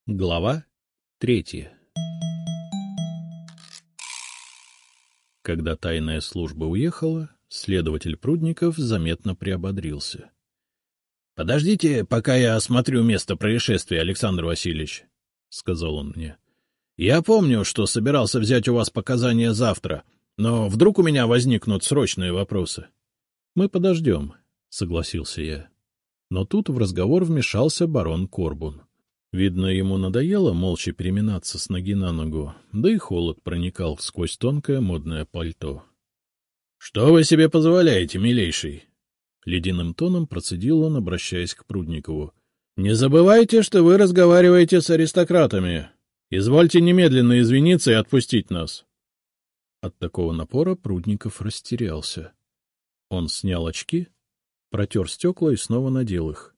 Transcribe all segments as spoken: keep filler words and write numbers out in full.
Глава третья. Когда тайная служба уехала, следователь Прудников заметно приободрился. — Подождите, пока я осмотрю место происшествия, Александр Васильевич, — сказал он мне. — Я помню, что собирался взять у вас показания завтра, но вдруг у меня возникнут срочные вопросы. — Мы подождем, — согласился я. Но тут в разговор вмешался барон Корбун. Видно, ему надоело молча переминаться с ноги на ногу, да и холод проникал сквозь тонкое модное пальто. — Что вы себе позволяете, милейший? — ледяным тоном процедил он, обращаясь к Прудникову. — Не забывайте, что вы разговариваете с аристократами. Извольте немедленно извиниться и отпустить нас. От такого напора Прудников растерялся. Он снял очки, протер стекла и снова надел их.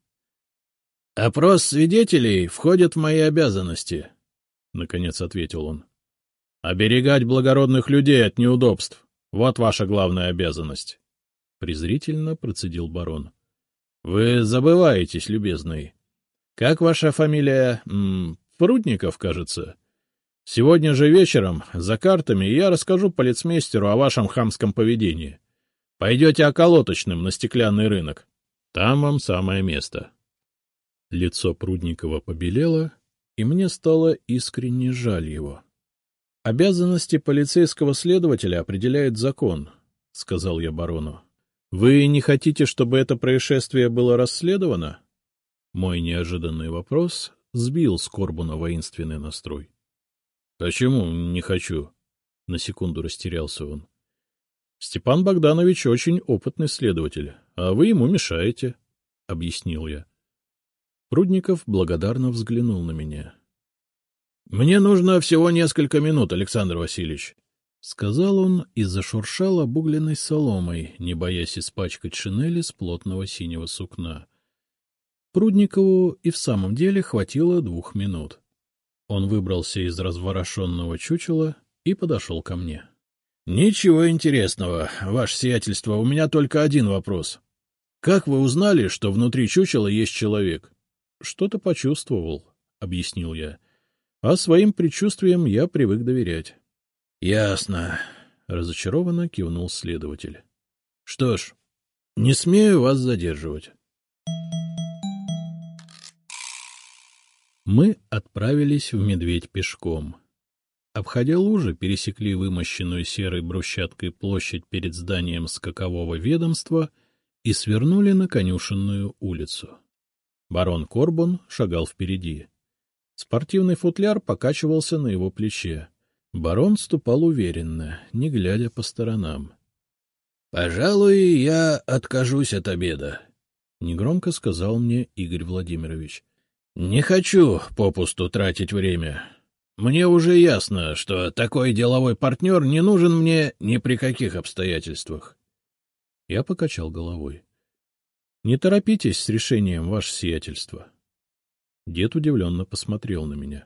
— Опрос свидетелей входит в мои обязанности, — наконец ответил он. — Оберегать благородных людей от неудобств — вот ваша главная обязанность, — презрительно процедил барон. — Вы забываетесь, любезный. Как ваша фамилия? М -м, Прудников, кажется. Сегодня же вечером за картами я расскажу полицмейстеру о вашем хамском поведении. Пойдете околоточным на стеклянный рынок. Там вам самое место. Лицо Прудникова побелело, и мне стало искренне жаль его. — Обязанности полицейского следователя определяет закон, — сказал я барону. — Вы не хотите, чтобы это происшествие было расследовано? Мой неожиданный вопрос сбил с Корбуна воинственный настрой. — Почему не хочу? — на секунду растерялся он. — Степан Богданович очень опытный следователь, а вы ему мешаете, — объяснил я. Прудников благодарно взглянул на меня. — Мне нужно всего несколько минут, Александр Васильевич, — сказал он и зашуршал обугленной соломой, не боясь испачкать шинель из плотного синего сукна. Прудникову и в самом деле хватило двух минут. Он выбрался из разворошенного чучела и подошел ко мне. — Ничего интересного, ваше сиятельство, у меня только один вопрос. Как вы узнали, что внутри чучела есть человек? — Что-то почувствовал, — объяснил я. А своим предчувствиям я привык доверять. — Ясно, — разочарованно кивнул следователь. — Что ж, не смею вас задерживать. Мы отправились в Медведь пешком. Обходя лужи, пересекли вымощенную серой брусчаткой площадь перед зданием скакового ведомства и свернули на Конюшенную улицу. Барон Корбун шагал впереди. Спортивный футляр покачивался на его плече. Барон ступал уверенно, не глядя по сторонам. — Пожалуй, я откажусь от обеда, — негромко сказал мне Игорь Владимирович. — Не хочу попусту тратить время. Мне уже ясно, что такой деловой партнер не нужен мне ни при каких обстоятельствах. Я покачал головой. — Не торопитесь с решением, ваше сиятельство. Дед удивленно посмотрел на меня.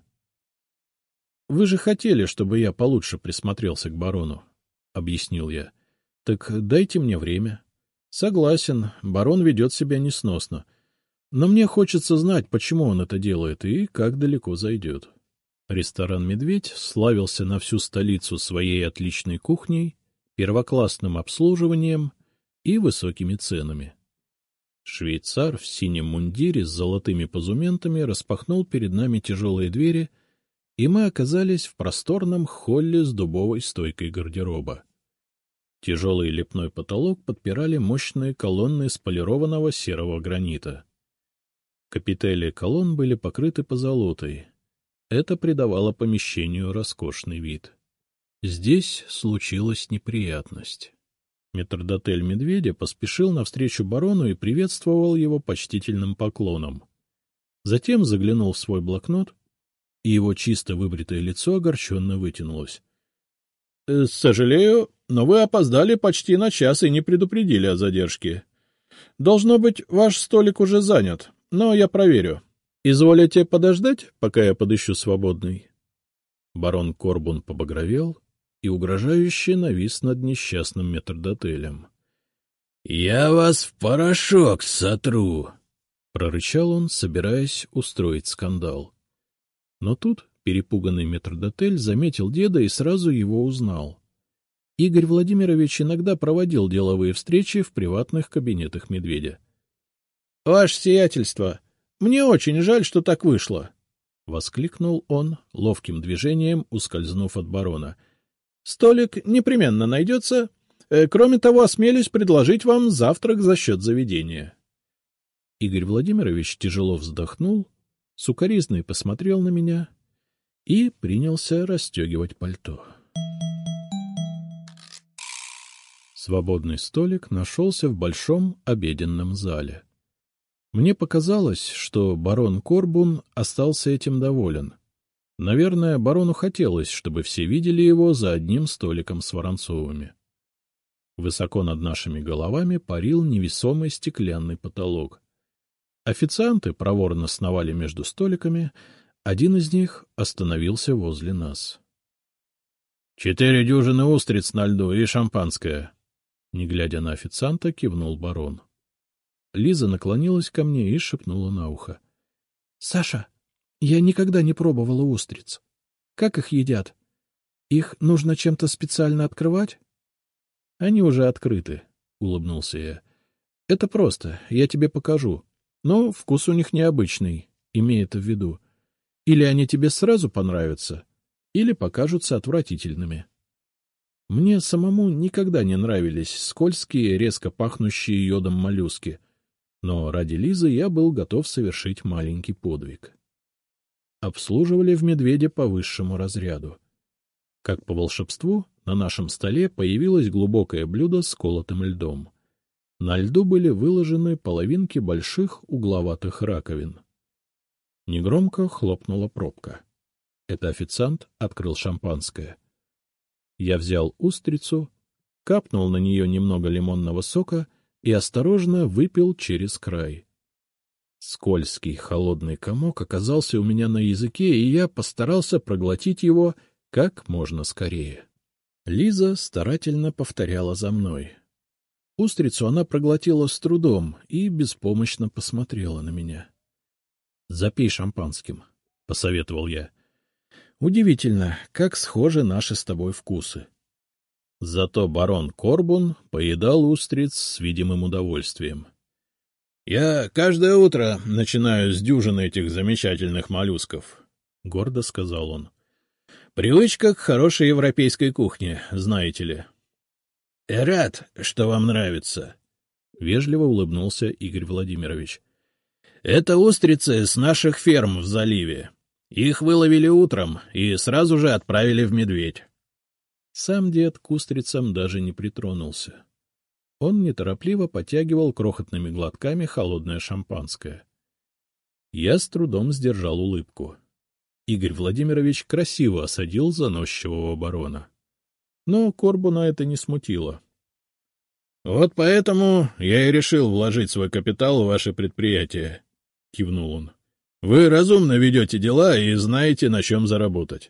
— Вы же хотели, чтобы я получше присмотрелся к барону, — объяснил я. — Так дайте мне время. Согласен, барон ведет себя несносно. Но мне хочется знать, почему он это делает и как далеко зайдет. Ресторан «Медведь» славился на всю столицу своей отличной кухней, первоклассным обслуживанием и высокими ценами. Швейцар в синем мундире с золотыми позументами распахнул перед нами тяжелые двери, и мы оказались в просторном холле с дубовой стойкой гардероба. Тяжелый лепной потолок подпирали мощные колонны из полированного серого гранита. Капители колонн были покрыты позолотой. Это придавало помещению роскошный вид. Здесь случилась неприятность. Метрдотель Медведя поспешил навстречу барону и приветствовал его почтительным поклоном. Затем заглянул в свой блокнот, и его чисто выбритое лицо огорченно вытянулось. — Сожалею, но вы опоздали почти на час и не предупредили о задержке. Должно быть, ваш столик уже занят, но я проверю. Изволите подождать, пока я подыщу свободный? Барон Корбун побагровел и угрожающе навис над несчастным метрдотелем. — Я вас в порошок сотру! — прорычал он, собираясь устроить скандал. Но тут перепуганный метрдотель заметил деда и сразу его узнал. Игорь Владимирович иногда проводил деловые встречи в приватных кабинетах медведя. — Ваше сиятельство, мне очень жаль, что так вышло! — воскликнул он, ловким движением ускользнув от барона. — Столик непременно найдется. Кроме того, осмелюсь предложить вам завтрак за счет заведения. Игорь Владимирович тяжело вздохнул, сукоризной посмотрел на меня и принялся расстегивать пальто. Свободный столик нашелся в большом обеденном зале. Мне показалось, что барон Корбун остался этим доволен. Наверное, барону хотелось, чтобы все видели его за одним столиком с Воронцовыми. Высоко над нашими головами парил невесомый стеклянный потолок. Официанты проворно сновали между столиками, один из них остановился возле нас. — Четыре дюжины устриц на льду и шампанское. Не глядя на официанта, кивнул барон. Лиза наклонилась ко мне и шепнула на ухо. — Саша, я никогда не пробовала устриц. Как их едят? Их нужно чем-то специально открывать? — Они уже открыты, — улыбнулся я. — Это просто, я тебе покажу. Но вкус у них необычный, имей это в виду. Или они тебе сразу понравятся, или покажутся отвратительными. Мне самому никогда не нравились скользкие, резко пахнущие йодом моллюски, но ради Лизы я был готов совершить маленький подвиг. Обслуживали в «Медведе» по высшему разряду. Как по волшебству, на нашем столе появилось глубокое блюдо с колотым льдом. На льду были выложены половинки больших угловатых раковин. Негромко хлопнула пробка. Это официант открыл шампанское. Я взял устрицу, капнул на нее немного лимонного сока и осторожно выпил через край. Скользкий холодный комок оказался у меня на языке, и я постарался проглотить его как можно скорее. Лиза старательно повторяла за мной. Устрицу она проглотила с трудом и беспомощно посмотрела на меня. — Запей шампанским, — посоветовал я. — Удивительно, как схожи наши с тобой вкусы. Зато барон Корбун поедал устриц с видимым удовольствием. — Я каждое утро начинаю с дюжины этих замечательных моллюсков, — гордо сказал он. — Привычка к хорошей европейской кухне, знаете ли. — Рад, что вам нравится, — вежливо улыбнулся Игорь Владимирович. — Это устрицы с наших ферм в заливе. Их выловили утром и сразу же отправили в «Медведь». Сам дед к устрицам даже не притронулся. Он неторопливо потягивал крохотными глотками холодное шампанское. Я с трудом сдержал улыбку. Игорь Владимирович красиво осадил заносчивого барона. Но Корбуна это не смутило. — Вот поэтому я и решил вложить свой капитал в ваше предприятие, — кивнул он. — Вы разумно ведете дела и знаете, на чем заработать.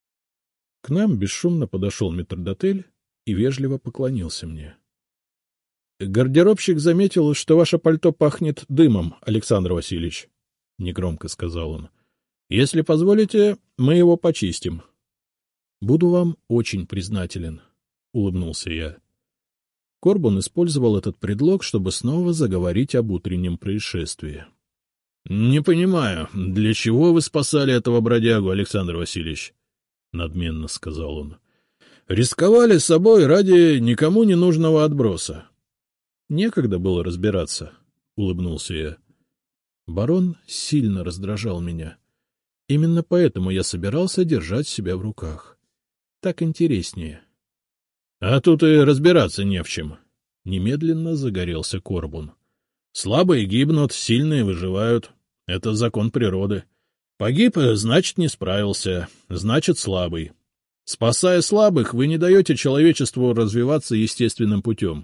К нам бесшумно подошел метрдотель и вежливо поклонился мне. — Гардеробщик заметил, что ваше пальто пахнет дымом, Александр Васильевич, — негромко сказал он. — Если позволите, мы его почистим. — Буду вам очень признателен, — улыбнулся я. Корбун использовал этот предлог, чтобы снова заговорить об утреннем происшествии. — Не понимаю, для чего вы спасали этого бродягу, Александр Васильевич? — надменно сказал он. — Рисковали собой ради никому не нужного отброса. — Некогда было разбираться, — улыбнулся я. Барон сильно раздражал меня. Именно поэтому я собирался держать себя в руках. Так интереснее. — А тут и разбираться не в чем. Немедленно загорелся Корбун. — Слабые гибнут, сильные выживают. Это закон природы. Погиб, значит, не справился, значит, слабый. Спасая слабых, вы не даете человечеству развиваться естественным путем.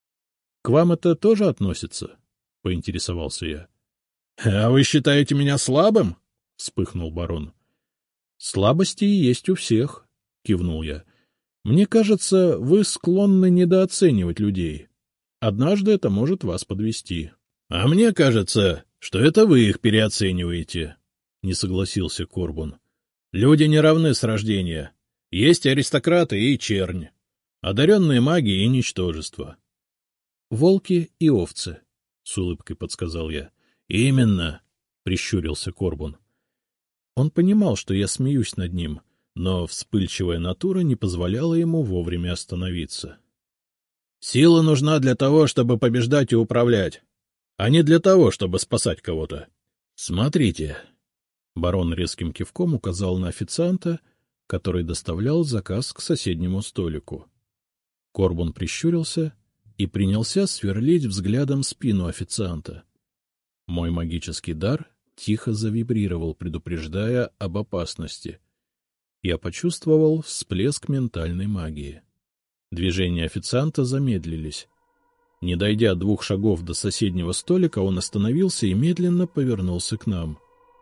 — К вам это тоже относится? — поинтересовался я. — А вы считаете меня слабым? — вспыхнул барон. — Слабости есть у всех, — кивнул я. — Мне кажется, вы склонны недооценивать людей. Однажды это может вас подвести. — А мне кажется, что это вы их переоцениваете, — не согласился Корбун. — Люди не равны с рождения. Есть аристократы и чернь, одаренные маги и ничтожества. — Волки и овцы, — с улыбкой подсказал я. — Именно, — прищурился Корбун. Он понимал, что я смеюсь над ним, но вспыльчивая натура не позволяла ему вовремя остановиться. — Сила нужна для того, чтобы побеждать и управлять, а не для того, чтобы спасать кого-то. — Смотрите. Барон резким кивком указал на официанта, который доставлял заказ к соседнему столику. Корбун прищурился и принялся сверлить взглядом спину официанта. Мой магический дар тихо завибрировал, предупреждая об опасности. Я почувствовал всплеск ментальной магии. Движения официанта замедлились. Не дойдя двух шагов до соседнего столика, он остановился и медленно повернулся к нам.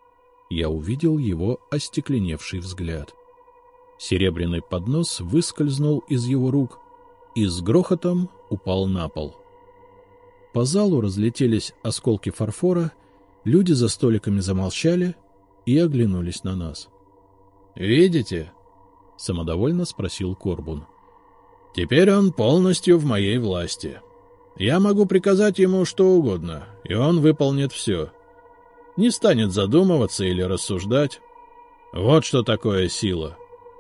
Я увидел его остекленевший взгляд. Серебряный поднос выскользнул из его рук и с грохотом упал на пол. По залу разлетелись осколки фарфора, люди за столиками замолчали и оглянулись на нас. — Видите? — самодовольно спросил Корбун. — Теперь он полностью в моей власти. Я могу приказать ему что угодно, и он выполнит все. Не станет задумываться или рассуждать. Вот что такое сила.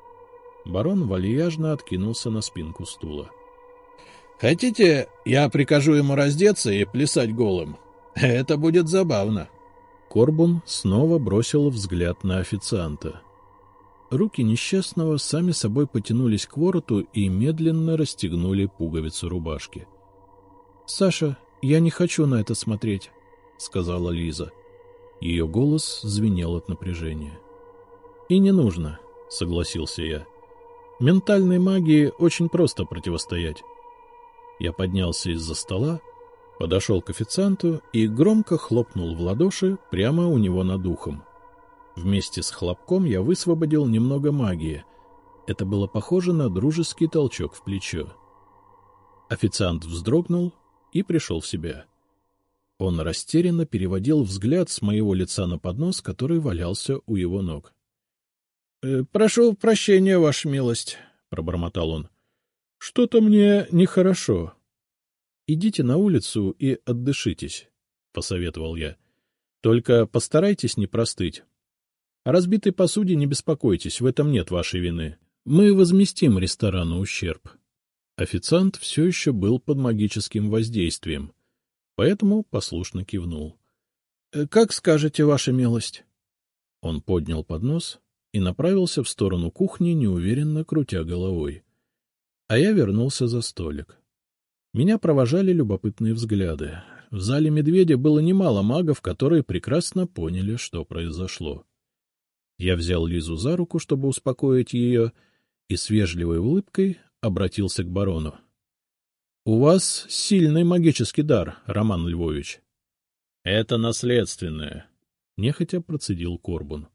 Барон вальяжно откинулся на спинку стула. — Хотите, я прикажу ему раздеться и плясать голым? Это будет забавно. Корбун снова бросил взгляд на официанта. Руки несчастного сами собой потянулись к вороту и медленно расстегнули пуговицу рубашки. — Саша, я не хочу на это смотреть, — сказала Лиза. Ее голос звенел от напряжения. — И не нужно, — согласился я. — Ментальной магии очень просто противостоять. Я поднялся из-за стола, подошел к официанту и громко хлопнул в ладоши прямо у него над ухом. Вместе с хлопком я высвободил немного магии. Это было похоже на дружеский толчок в плечо. Официант вздрогнул и пришел в себя. Он растерянно переводил взгляд с моего лица на поднос, который валялся у его ног. «Э, — Прошу прощения, ваша милость, — пробормотал он. — Что-то мне нехорошо. — Идите на улицу и отдышитесь, — посоветовал я. — Только постарайтесь не простыть. О разбитой посуде не беспокойтесь, в этом нет вашей вины. Мы возместим ресторану ущерб. Официант все еще был под магическим воздействием, поэтому послушно кивнул. — Как скажете, ваша милость. Он поднял поднос и направился в сторону кухни, неуверенно крутя головой. А я вернулся за столик. Меня провожали любопытные взгляды. В зале «Медведя» было немало магов, которые прекрасно поняли, что произошло. Я взял Лизу за руку, чтобы успокоить ее, и с вежливой улыбкой обратился к барону. — У вас сильный магический дар, Роман Львович. — Это наследственное, — нехотя процедил Корбун.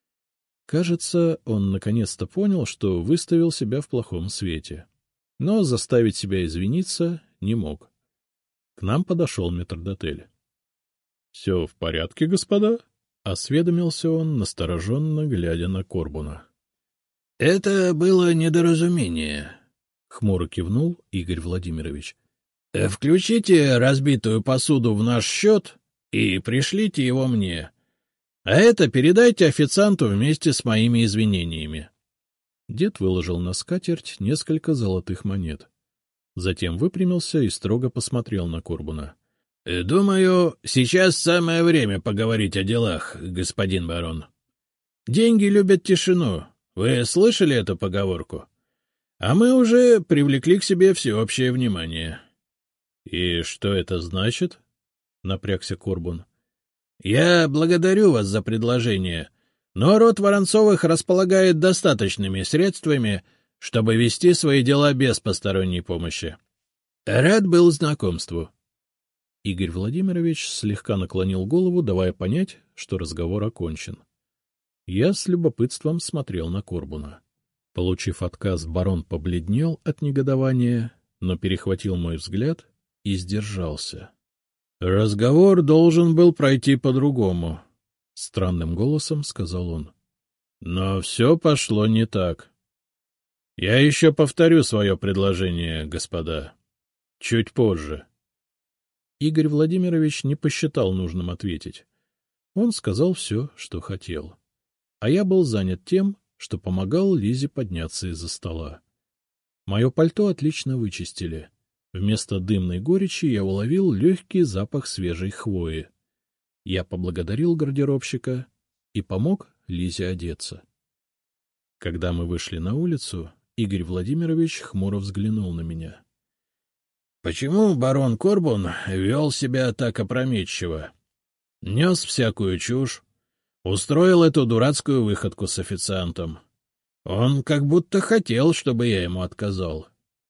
Кажется, он наконец-то понял, что выставил себя в плохом свете. Но заставить себя извиниться не мог. К нам подошел метрдотель. — Все в порядке, господа? — осведомился он, настороженно глядя на Корбуна. — Это было недоразумение, — хмуро кивнул Игорь Владимирович. — Включите разбитую посуду в наш счет и пришлите его мне. А это передайте официанту вместе с моими извинениями. Дед выложил на скатерть несколько золотых монет. Затем выпрямился и строго посмотрел на Корбуна. — Думаю, сейчас самое время поговорить о делах, господин барон. Деньги любят тишину. Вы слышали эту поговорку? А мы уже привлекли к себе всеобщее внимание. — И что это значит? — напрягся Корбун. — Я благодарю вас за предложение, но род Воронцовых располагает достаточными средствами, чтобы вести свои дела без посторонней помощи. Рад был знакомству. Игорь Владимирович слегка наклонил голову, давая понять, что разговор окончен. Я с любопытством смотрел на Корбуна. Получив отказ, барон побледнел от негодования, но перехватил мой взгляд и сдержался. — Разговор должен был пройти по-другому, Странным голосом сказал он. — Но все пошло не так. Я еще повторю свое предложение, господа. Чуть позже. Игорь Владимирович не посчитал нужным ответить. Он сказал все, что хотел. А я был занят тем, что помогал Лизе подняться из-за стола. Мое пальто отлично вычистили. Вместо дымной горечи я уловил легкий запах свежей хвои. Я поблагодарил гардеробщика и помог Лизе одеться. Когда мы вышли на улицу, Игорь Владимирович хмуро взглянул на меня. — Почему барон Корбун вел себя так опрометчиво? Нес всякую чушь, устроил эту дурацкую выходку с официантом. Он как будто хотел, чтобы я ему отказал.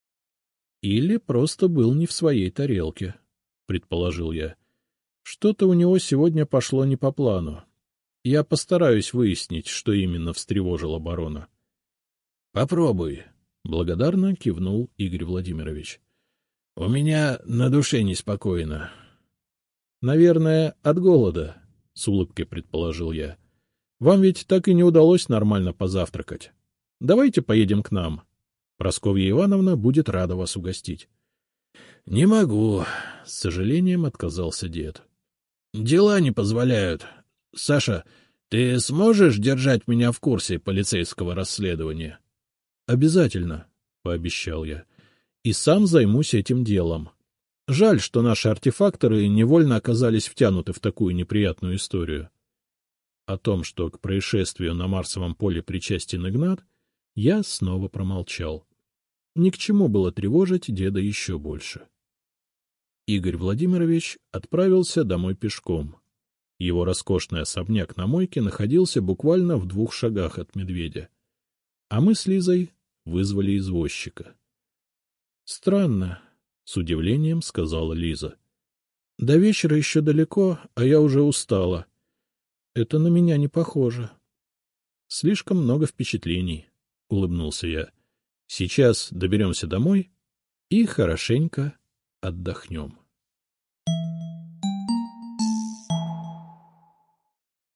— Или просто был не в своей тарелке, — предположил я. — Что-то у него сегодня пошло не по плану. Я постараюсь выяснить, что именно встревожило барона. — Попробуй, — благодарно кивнул Игорь Владимирович. — У меня на душе неспокойно. — Наверное, от голода, — с улыбкой предположил я. — Вам ведь так и не удалось нормально позавтракать. Давайте поедем к нам. Прасковья Ивановна будет рада вас угостить. — Не могу, — с сожалением отказался дед. — Дела не позволяют. Саша, ты сможешь держать меня в курсе полицейского расследования? — Обязательно, — пообещал я. — И сам займусь этим делом. Жаль, что наши артефакторы невольно оказались втянуты в такую неприятную историю. О том, что к происшествию на Марсовом поле причастен Игнат, я снова промолчал. Ни к чему было тревожить деда еще больше. Игорь Владимирович отправился домой пешком. Его роскошный особняк на мойке находился буквально в двух шагах от медведя. А мы с Лизой вызвали извозчика. — Странно, — с удивлением сказала Лиза. — До вечера еще далеко, а я уже устала. Это на меня не похоже. — Слишком много впечатлений, — улыбнулся я. — Сейчас доберемся домой и хорошенько отдохнем.